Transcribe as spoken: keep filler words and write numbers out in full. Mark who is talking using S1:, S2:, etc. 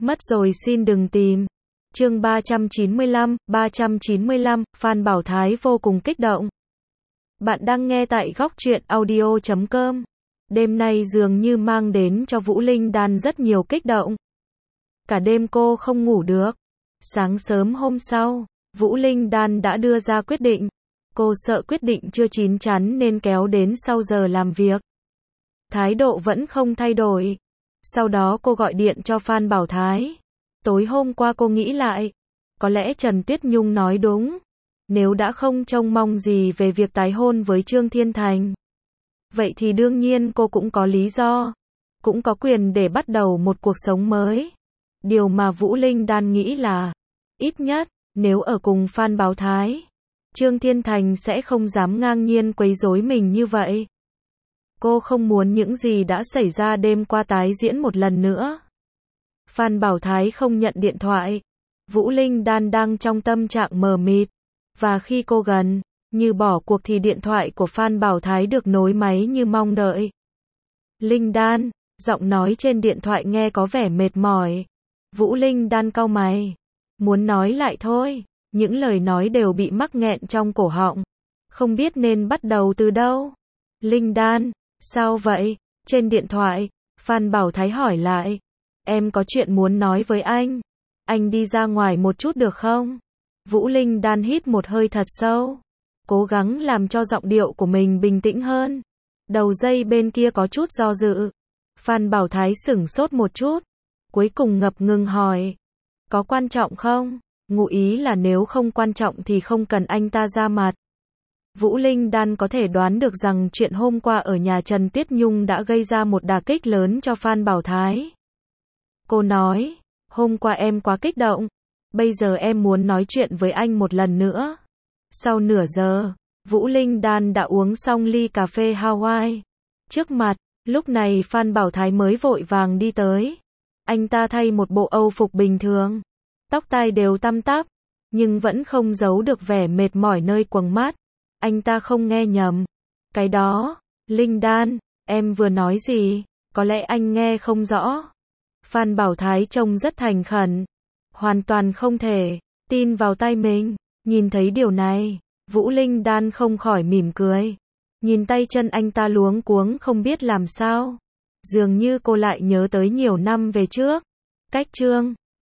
S1: Mất rồi xin đừng tìm. Chương ba trăm chín mươi lăm, ba trăm chín mươi lăm, Phan Bảo Thái vô cùng kích động. Bạn đang nghe tại góc truyện audio chấm com. Đêm nay dường như mang đến cho Vũ Linh Đan rất nhiều kích động. Cả đêm cô không ngủ được. Sáng sớm hôm sau, Vũ Linh Đan đã đưa ra quyết định. Cô sợ quyết định chưa chín chắn nên kéo đến sau giờ làm việc. Thái độ vẫn không thay đổi. Sau đó cô gọi điện cho Phan Bảo Thái. Tối hôm qua cô nghĩ lại, có lẽ Trần Tuyết Nhung nói đúng. Nếu đã không trông mong gì về việc tái hôn với Trương Thiên Thành, vậy thì đương nhiên cô cũng có lý do, cũng có quyền để bắt đầu một cuộc sống mới. Điều mà Vũ Linh Đan nghĩ là, ít nhất, nếu ở cùng Phan Bảo Thái, Trương Thiên Thành sẽ không dám ngang nhiên quấy rối mình như vậy. Cô không muốn những gì đã xảy ra đêm qua tái diễn một lần nữa. Phan Bảo Thái không nhận điện thoại. Vũ Linh Đan đang trong tâm trạng mờ mịt. Và khi cô gần như bỏ cuộc thì điện thoại của Phan Bảo Thái được nối máy như mong đợi. Linh Đan, giọng nói trên điện thoại nghe có vẻ mệt mỏi. Vũ Linh Đan cau mày. Muốn nói lại thôi. Những lời nói đều bị mắc nghẹn trong cổ họng. Không biết nên bắt đầu từ đâu. Linh Đan, sao vậy? Trên điện thoại, Phan Bảo Thái hỏi lại. Em có chuyện muốn nói với anh. Anh đi ra ngoài một chút được không? Vũ Linh Đan hít một hơi thật sâu. Cố gắng làm cho giọng điệu của mình bình tĩnh hơn. Đầu dây bên kia có chút do dự. Phan Bảo Thái sửng sốt một chút. Cuối cùng ngập ngừng hỏi. Có quan trọng không? Ngụ ý là nếu không quan trọng thì không cần anh ta ra mặt. Vũ Linh Đan có thể đoán được rằng chuyện hôm qua ở nhà Trần Tuyết Nhung đã gây ra một đả kích lớn cho Phan Bảo Thái. Cô nói, hôm qua em quá kích động, bây giờ em muốn nói chuyện với anh một lần nữa. Sau nửa giờ, Vũ Linh Đan đã uống xong ly cà phê Hawaii. Trước mặt, lúc này Phan Bảo Thái mới vội vàng đi tới. Anh ta thay một bộ âu phục bình thường, tóc tai đều tăm tắp, nhưng vẫn không giấu được vẻ mệt mỏi nơi quầng mắt. Anh ta không nghe nhầm. Cái đó, Linh Đan, em vừa nói gì? Có lẽ anh nghe không rõ. Phan Bảo Thái trông rất thành khẩn. Hoàn toàn không thể tin vào tai mình. Nhìn thấy điều này, Vũ Linh Đan không khỏi mỉm cười. Nhìn tay chân anh ta luống cuống không biết làm sao. Dường như cô lại nhớ tới nhiều năm về trước. Cách Trương